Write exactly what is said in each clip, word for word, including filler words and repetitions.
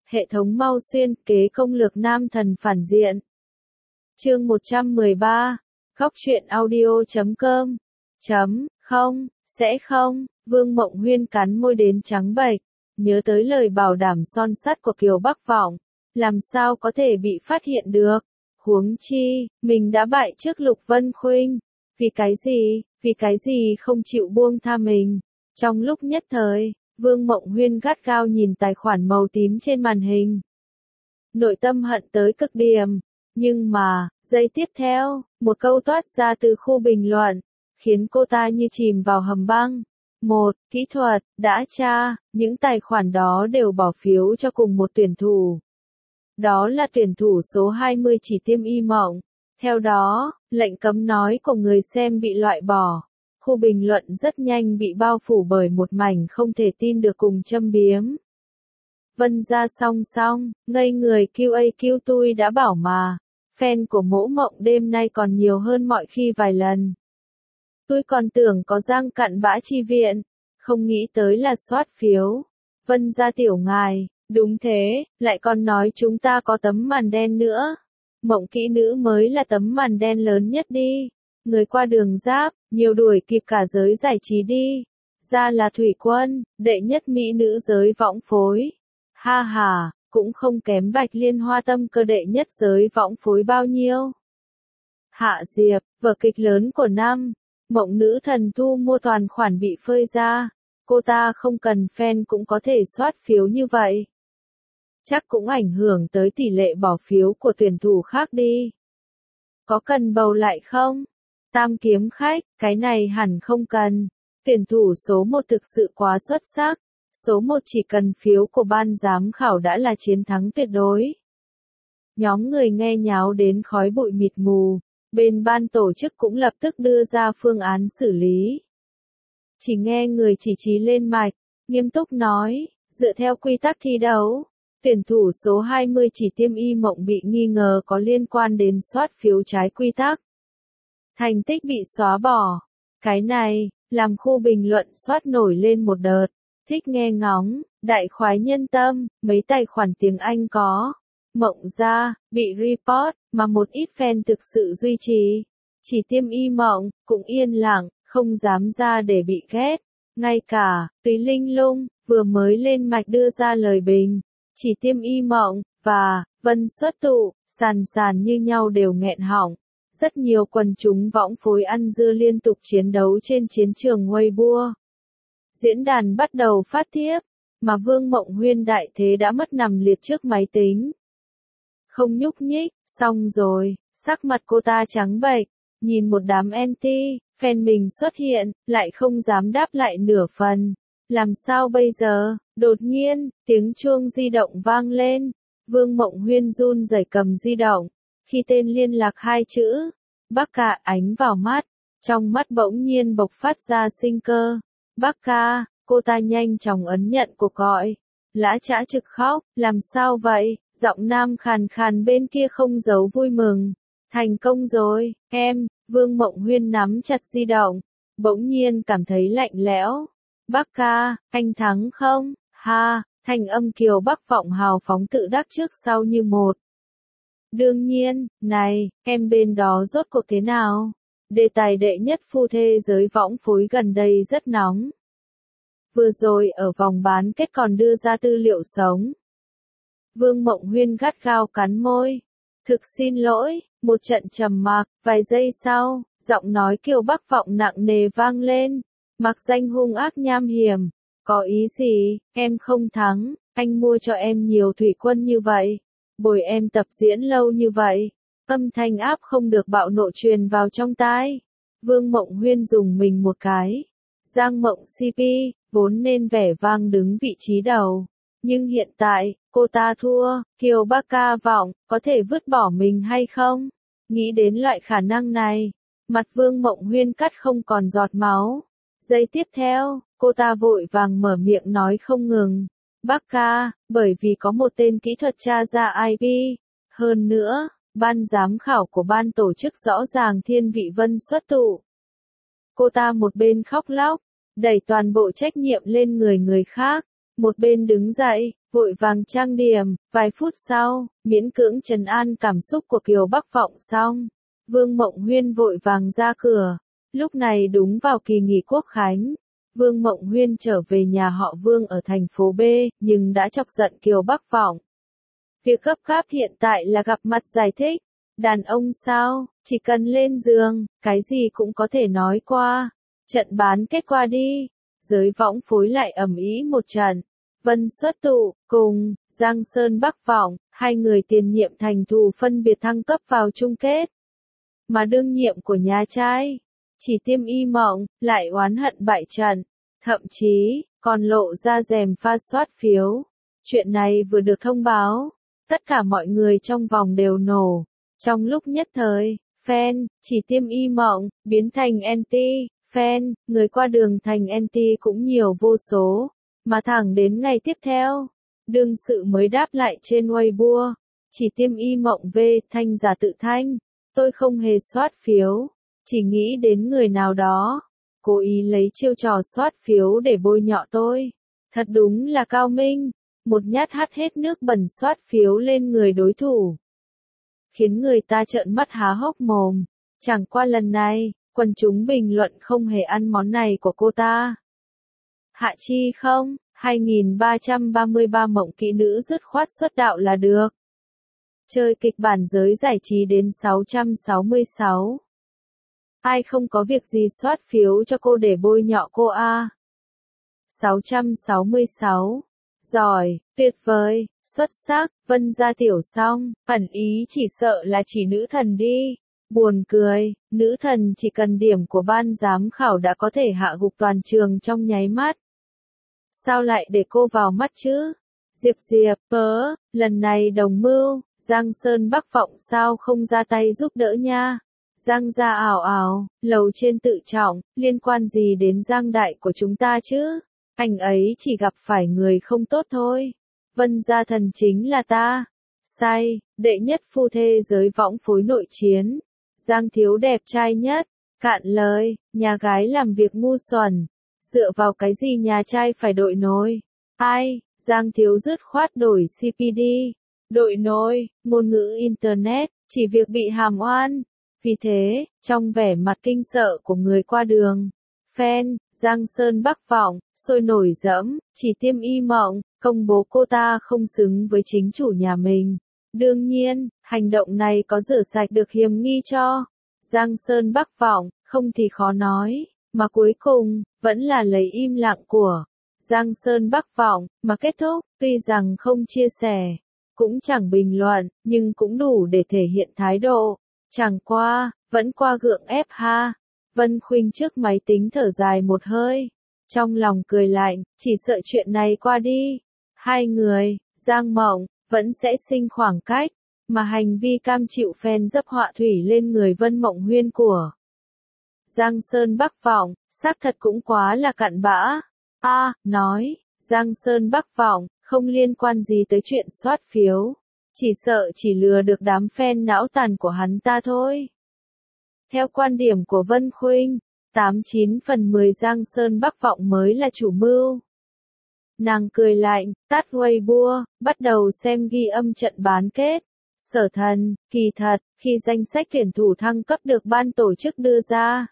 Hệ thống mau xuyên kế công lược nam thần phản diện. Chương một trăm mười ba. Góc truyện audio chấm com. Chấm, không, sẽ không, Vương Mộng Huyên cắn môi đến trắng bệch, nhớ tới lời bảo đảm son sắt của Kiều Bắc Vọng, làm sao có thể bị phát hiện được, huống chi, mình đã bại trước Lục Vân Khuynh, vì cái gì, vì cái gì không chịu buông tha mình. Trong lúc nhất thời, Vương Mộng Huyên gắt gao nhìn tài khoản màu tím trên màn hình. Nội tâm hận tới cực điểm, nhưng mà, giây tiếp theo, một câu toát ra từ khu bình luận, khiến cô ta như chìm vào hầm băng. Một, kỹ thuật, đã tra, những tài khoản đó đều bỏ phiếu cho cùng một tuyển thủ. Đó là tuyển thủ số hai mươi Chỉ Tiêm Y Mộng. Theo đó, lệnh cấm nói của người xem bị loại bỏ. Khu bình luận rất nhanh bị bao phủ bởi một mảnh không thể tin được cùng châm biếm. Vân ra song song, ngây người quy a quy tui đã bảo mà, fan của Mỗ Mộng đêm nay còn nhiều hơn mọi khi vài lần. Tôi còn tưởng có giang cặn bã chi viện, không nghĩ tới là soát phiếu. Vân ra tiểu ngài, đúng thế, lại còn nói chúng ta có tấm màn đen nữa. Mộng kỹ nữ mới là tấm màn đen lớn nhất đi. Người qua đường giáp, nhiều đuổi kịp cả giới giải trí đi. Ra là Thủy Quân, đệ nhất mỹ nữ giới võng phối. Ha ha, cũng không kém Bạch Liên Hoa Tâm Cơ đệ nhất giới võng phối bao nhiêu. Hạ Diệp, vở kịch lớn của năm. Mộng nữ thần thu mua toàn khoản bị phơi ra. Cô ta không cần fan cũng có thể soát phiếu như vậy. Chắc cũng ảnh hưởng tới tỷ lệ bỏ phiếu của tuyển thủ khác đi. Có cần bầu lại không? Tam kiếm khách, cái này hẳn không cần. Tuyển thủ số một thực sự quá xuất sắc. Số một chỉ cần phiếu của ban giám khảo đã là chiến thắng tuyệt đối. Nhóm người nghe nháo đến khói bụi mịt mù. Bên ban tổ chức cũng lập tức đưa ra phương án xử lý. Chỉ nghe người chỉ trí lên mạch, nghiêm túc nói, dựa theo quy tắc thi đấu, tuyển thủ số hai mươi Chỉ Tiêm Y Mộng bị nghi ngờ có liên quan đến soát phiếu trái quy tắc. Thành tích bị xóa bỏ. Cái này, làm khu bình luận soát nổi lên một đợt, thích nghe ngóng, đại khoái nhân tâm, mấy tài khoản tiếng Anh có. Mộng ra, bị report, mà một ít fan thực sự duy trì. Chỉ Tiêm Y Mộng, cũng yên lặng, không dám ra để bị ghét. Ngay cả, Túy Linh Lung, vừa mới lên mạch đưa ra lời bình. Chỉ Tiêm Y Mộng, và, Vân Xuất Tụ, sàn sàn như nhau đều nghẹn họng. Rất nhiều quần chúng võng phối ăn dưa liên tục chiến đấu trên chiến trường Weibo. Diễn đàn bắt đầu phát thiếp, mà Vương Mộng Huyên đại thế đã mất nằm liệt trước máy tính. Không nhúc nhích, xong rồi, sắc mặt cô ta trắng bệch, nhìn một đám anti, fan mình xuất hiện, lại không dám đáp lại nửa phần. Làm sao bây giờ? Đột nhiên, tiếng chuông di động vang lên. Vương Mộng Huyên run rẩy cầm di động. Khi tên liên lạc hai chữ, Bắc Ca ánh vào mắt, trong mắt bỗng nhiên bộc phát ra sinh cơ. Bắc Ca, cô ta nhanh chóng ấn nhận cuộc gọi. Lã Chã trực khóc, làm sao vậy? Giọng nam khàn khàn bên kia không giấu vui mừng. Thành công rồi, em. Vương Mộng Huyên nắm chặt di động, bỗng nhiên cảm thấy lạnh lẽo. Bắc Ca, anh thắng không? Ha, thanh âm Kiều Bắc Vọng hào phóng tự đắc trước sau như một. Đương nhiên, này, em bên đó rốt cuộc thế nào? Đề tài đệ nhất phu thê giới võng phối gần đây rất nóng. Vừa rồi ở vòng bán kết còn đưa ra tư liệu sống. Vương Mộng Huyên gắt gao cắn môi. Thực xin lỗi, một trận trầm mặc, vài giây sau, giọng nói Kiều Bắc Vọng nặng nề vang lên. Mặc danh hung ác nham hiểm. Có ý gì, em không thắng, anh mua cho em nhiều thủy quân như vậy. Bồi em tập diễn lâu như vậy. Âm thanh áp không được bạo nộ truyền vào trong tai. Vương Mộng Huyên dùng mình một cái. Giang Mộng xê pê, vốn nên vẻ vang đứng vị trí đầu. Nhưng hiện tại, cô ta thua, Kiều Bắc Ca Vọng, có thể vứt bỏ mình hay không? Nghĩ đến loại khả năng này, mặt Vương Mộng Huyên cắt không còn giọt máu. Giây tiếp theo, cô ta vội vàng mở miệng nói không ngừng. Bắc Ca, bởi vì có một tên kỹ thuật tra ra i pê. Hơn nữa, ban giám khảo của ban tổ chức rõ ràng thiên vị Vân Xuất Tụ. Cô ta một bên khóc lóc, đẩy toàn bộ trách nhiệm lên người người khác. Một bên đứng dậy, vội vàng trang điểm, vài phút sau, miễn cưỡng trấn an cảm xúc của Kiều Bắc Vọng xong. Vương Mộng Huyên vội vàng ra cửa. Lúc này đúng vào kỳ nghỉ Quốc khánh. Vương Mộng Huyên trở về nhà họ Vương ở thành phố B, nhưng đã chọc giận Kiều Bắc Vọng. Việc gấp gáp hiện tại là gặp mặt giải thích. Đàn ông sao, chỉ cần lên giường, cái gì cũng có thể nói qua. Trận bán kết qua đi. Giới võng phối lại ầm ĩ một trận. Vân Xuất Tụ, cùng, Giang Sơn Bắc Vọng, hai người tiền nhiệm thành thù phân biệt thăng cấp vào chung kết. Mà đương nhiệm của nhà trai, Chỉ Tiêm Y Mộng, lại oán hận bại trận. Thậm chí, còn lộ ra rèm pha soát phiếu. Chuyện này vừa được thông báo, tất cả mọi người trong vòng đều nổ. Trong lúc nhất thời, fan, Chỉ Tiêm Y Mộng, biến thành anti, fan, người qua đường thành anti cũng nhiều vô số. Mà thẳng đến ngày tiếp theo, đương sự mới đáp lại trên Weibo. Chỉ Tiêm Y Mộng V, thanh giả tự thanh. Tôi không hề soát phiếu, chỉ nghĩ đến người nào đó. Cố ý lấy chiêu trò soát phiếu để bôi nhọ tôi. Thật đúng là cao minh. Một nhát hắt hết nước bẩn soát phiếu lên người đối thủ. Khiến người ta trợn mắt há hốc mồm. Chẳng qua lần này, quần chúng bình luận không hề ăn món này của cô ta. Hạ chi không, hai nghìn ba trăm ba mươi ba mộng kỹ nữ dứt khoát xuất đạo là được. Chơi kịch bản giới giải trí đến sáu trăm sáu mươi sáu. Ai không có việc gì soát phiếu cho cô để bôi nhọ cô a? sáu trăm sáu mươi sáu. Giỏi, tuyệt vời, xuất sắc, Vân gia tiểu xong, ẩn ý chỉ sợ là chỉ nữ thần đi. Buồn cười, nữ thần chỉ cần điểm của ban giám khảo đã có thể hạ gục toàn trường trong nháy mắt. Sao lại để cô vào mắt chứ? Diệp Diệp, cớ, lần này đồng mưu, Giang Sơn Bắc Vọng sao không ra tay giúp đỡ nha? Giang gia ảo ảo, lầu trên tự trọng, liên quan gì đến Giang đại của chúng ta chứ? Anh ấy chỉ gặp phải người không tốt thôi. Vân gia thần chính là ta. Sai, đệ nhất phu thê giới võng phối nội chiến. Giang thiếu đẹp trai nhất. Cạn lời, nhà gái làm việc ngu xuẩn. Dựa vào cái gì nhà trai phải đội nối? Ai, Giang thiếu dứt khoát đổi xê pê đi. Đội nối, ngôn ngữ Internet, chỉ việc bị hàm oan. Vì thế, trong vẻ mặt kinh sợ của người qua đường, fan, Giang Sơn Bắc Vọng, sôi nổi dẫm, Chỉ Tiêm Y Mộng, công bố cô ta không xứng với chính chủ nhà mình. Đương nhiên, hành động này có rửa sạch được hiềm nghi cho Giang Sơn Bắc Vọng, không thì khó nói, mà cuối cùng, vẫn là lấy im lặng của Giang Sơn Bắc Vọng, mà kết thúc, tuy rằng không chia sẻ, cũng chẳng bình luận, nhưng cũng đủ để thể hiện thái độ. Chẳng qua, vẫn qua gượng ép ha. Vân Khuynh trước máy tính thở dài một hơi. Trong lòng cười lạnh, chỉ sợ chuyện này qua đi. Hai người, Giang Mộng, vẫn sẽ sinh khoảng cách. Mà hành vi cam chịu fan dấp họa thủy lên người Vân Mộng Huyên của Giang Sơn Bắc Vọng, xác thật cũng quá là cặn bã. A, nói, Giang Sơn Bắc Vọng, không liên quan gì tới chuyện soát phiếu. Chỉ sợ chỉ lừa được đám fan não tàn của hắn ta thôi. Theo quan điểm của Vân Khuynh, tám chín phần mười Giang Sơn Bắc Vọng mới là chủ mưu. Nàng cười lạnh, tắt Weibo, bắt đầu xem ghi âm trận bán kết. Sở Thần, kỳ thật, khi danh sách tuyển thủ thăng cấp được ban tổ chức đưa ra,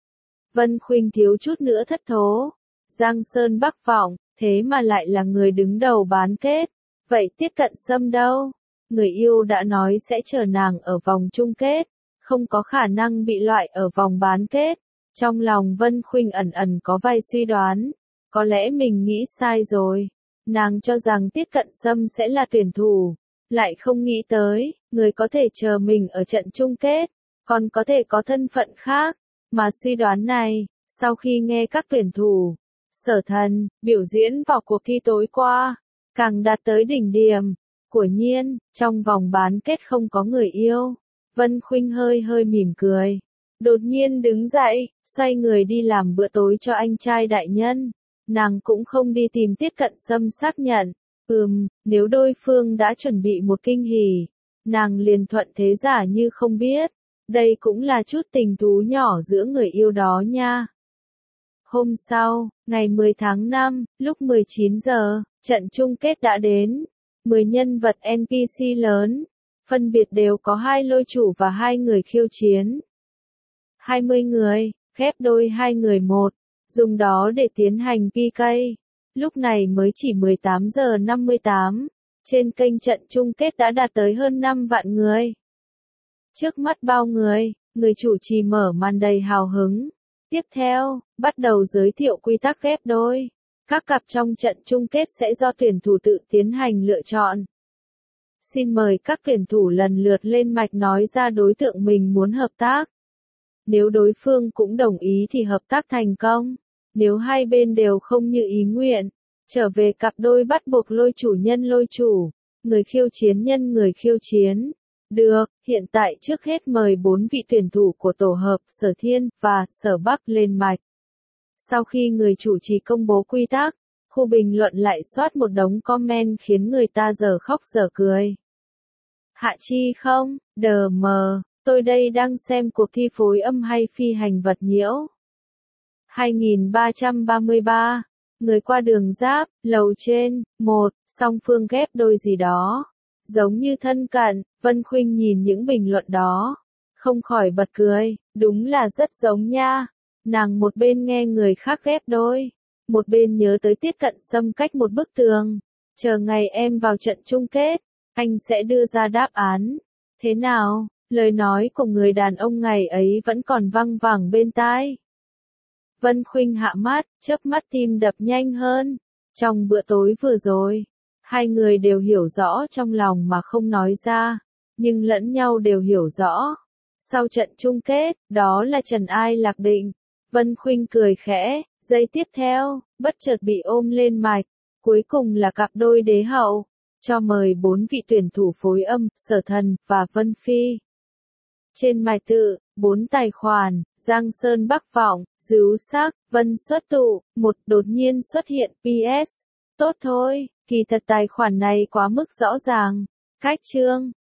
Vân Khuynh thiếu chút nữa thất thố. Giang Sơn Bắc Vọng, thế mà lại là người đứng đầu bán kết. Vậy Tiết Cận Sâm đâu? Người yêu đã nói sẽ chờ nàng ở vòng chung kết, không có khả năng bị loại ở vòng bán kết. Trong lòng Vân Khuynh ẩn ẩn có vài suy đoán, có lẽ mình nghĩ sai rồi. Nàng cho rằng Tiết Cận Sâm sẽ là tuyển thủ, lại không nghĩ tới, người có thể chờ mình ở trận chung kết, còn có thể có thân phận khác. Mà suy đoán này, sau khi nghe các tuyển thủ, Sở Thần, biểu diễn vào cuộc thi tối qua, càng đạt tới đỉnh điểm. Quả nhiên, trong vòng bán kết không có người yêu. Vân Khuynh hơi hơi mỉm cười. Đột nhiên đứng dậy, xoay người đi làm bữa tối cho anh trai đại nhân. Nàng cũng không đi tìm Tiết Cận Sâm xác nhận. Ừm, nếu đối phương đã chuẩn bị một kinh hỉ, nàng liền thuận thế giả như không biết. Đây cũng là chút tình thú nhỏ giữa người yêu đó nha. Hôm sau, ngày mười tháng năm, lúc mười chín giờ, Trận chung kết đã đến. mười nhân vật en pê xê lớn, phân biệt đều có hai lôi chủ và hai người khiêu chiến. hai mươi người, ghép đôi hai người một, dùng đó để tiến hành pê ca. Lúc này mới chỉ mười tám giờ năm mươi tám, trên kênh trận chung kết đã đạt tới hơn năm vạn người. Trước mắt bao người, người chủ trì mở màn đầy hào hứng. Tiếp theo, bắt đầu giới thiệu quy tắc ghép đôi. Các cặp trong trận chung kết sẽ do tuyển thủ tự tiến hành lựa chọn. Xin mời các tuyển thủ lần lượt lên mạch nói ra đối tượng mình muốn hợp tác. Nếu đối phương cũng đồng ý thì hợp tác thành công. Nếu hai bên đều không như ý nguyện, trở về cặp đôi bắt buộc lôi chủ nhân lôi chủ, người khiêu chiến nhân người khiêu chiến. Được, hiện tại trước hết mời bốn vị tuyển thủ của tổ hợp Sở Thiên và Sở Bắc lên mạch. Sau khi người chủ trì công bố quy tắc, khu bình luận lại soát một đống comment khiến người ta giờ khóc giờ cười. Hạ chi không, đờ mờ, tôi đây đang xem cuộc thi phối âm hay phi hành vật nhiễu. hai nghìn ba trăm ba mươi ba, người qua đường giáp, lầu trên, một, song phương ghép đôi gì đó. Giống như thân cận, Vân Khuynh nhìn những bình luận đó, không khỏi bật cười, đúng là rất giống nha. Nàng một bên nghe người khác ghép đôi, một bên nhớ tới Tiết Cận Sâm cách một bức tường. Chờ ngày em vào trận chung kết, anh sẽ đưa ra đáp án. Thế nào, lời nói của người đàn ông ngày ấy vẫn còn văng vẳng bên tai. Vân Khuynh hạ mắt, chớp mắt tim đập nhanh hơn. Trong bữa tối vừa rồi, hai người đều hiểu rõ trong lòng mà không nói ra, nhưng lẫn nhau đều hiểu rõ. Sau trận chung kết, đó là Trần Ai Lạc Định. Vân Khuynh cười khẽ, giây tiếp theo, bất chợt bị ôm lên mạch. Cuối cùng là cặp đôi đế hậu. Cho mời bốn vị tuyển thủ phối âm, Sở Thần và Vân Phi. Trên mạch tự, bốn tài khoản, Giang Sơn Bắc Vọng, Dứu Sắc, Vân Xuất Tụ, một đột nhiên xuất hiện pê ét. Tốt thôi, kỳ thật tài khoản này quá mức rõ ràng. Cách chương.